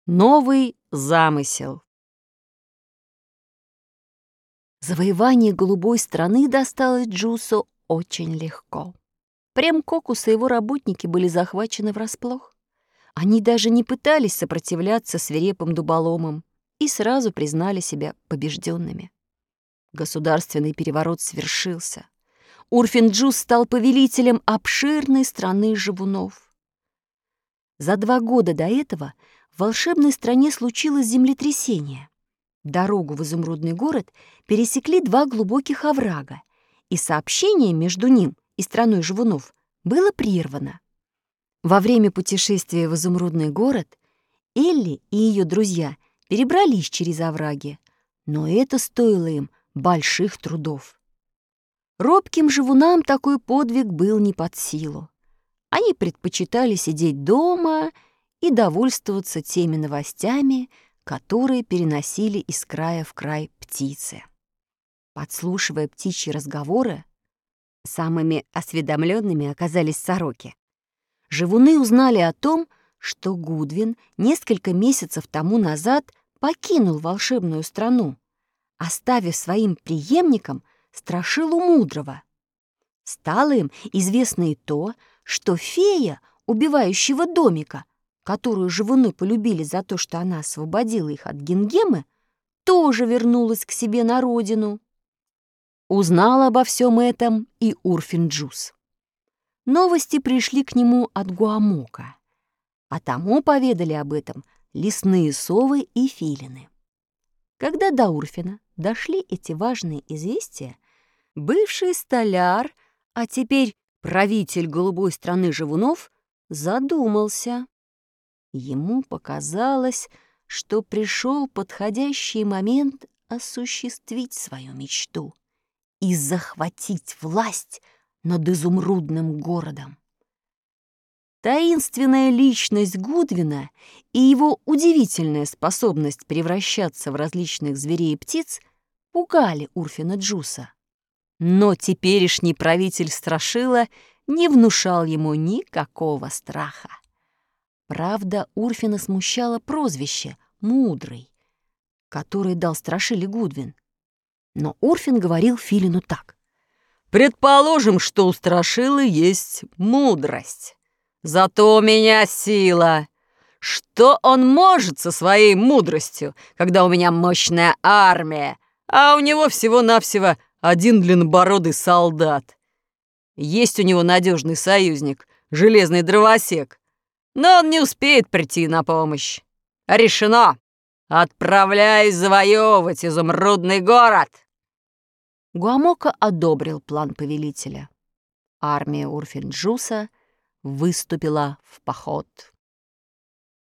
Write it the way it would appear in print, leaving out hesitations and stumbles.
Новый замысел. Завоевание голубой страны досталось Джусу очень легко. Прем Кокус и его работники были захвачены врасплох. Они даже не пытались сопротивляться свирепым дуболомам и сразу признали себя побежденными. Государственный переворот свершился. Урфин-Джус стал повелителем обширной страны живунов. За 2 года до этого в волшебной стране случилось землетрясение. Дорогу в изумрудный город пересекли 2 глубоких оврага, и сообщение между ним и страной живунов было прервано. Во время путешествия в изумрудный город Элли и ее друзья перебрались через овраги, но это стоило им больших трудов. Робким живунам такой подвиг был не под силу. Они предпочитали сидеть дома и довольствоваться теми новостями, которые переносили из края в край птицы. Подслушивая птичьи разговоры, самыми осведомленными оказались сороки. Живуны узнали о том, что Гудвин несколько месяцев тому назад покинул волшебную страну, оставив своим преемником Страшилу Мудрого. Стало им известно и то, что фея, убивающего домика, которую живуны полюбили за то, что она освободила их от Гингемы, тоже вернулась к себе на родину. Узнал обо всем этом и Урфин-Джус. Новости пришли к нему от Гуамока, а тому поведали об этом лесные совы и филины. Когда до Урфина дошли эти важные известия, бывший столяр, а теперь правитель голубой страны живунов, задумался. Ему показалось, что пришел подходящий момент осуществить свою мечту и захватить власть над изумрудным городом. Таинственная личность Гудвина и его удивительная способность превращаться в различных зверей и птиц пугали Урфина-Джуса. Но теперешний правитель Страшила не внушал ему никакого страха. Правда, Урфина смущало прозвище «Мудрый», которое дал Страшиле Гудвин. Но Урфин говорил филину так. «Предположим, что у Страшилы есть мудрость. Зато у меня сила. Что он может со своей мудростью, когда у меня мощная армия, а у него всего-навсего 1 длиннобородый солдат? Есть у него надежный союзник, железный дровосек, но он не успеет прийти на помощь. Решено! Отправляюсь завоевывать изумрудный город!» Гуамока одобрил план повелителя. Армия Урфин-Джуса выступила в поход.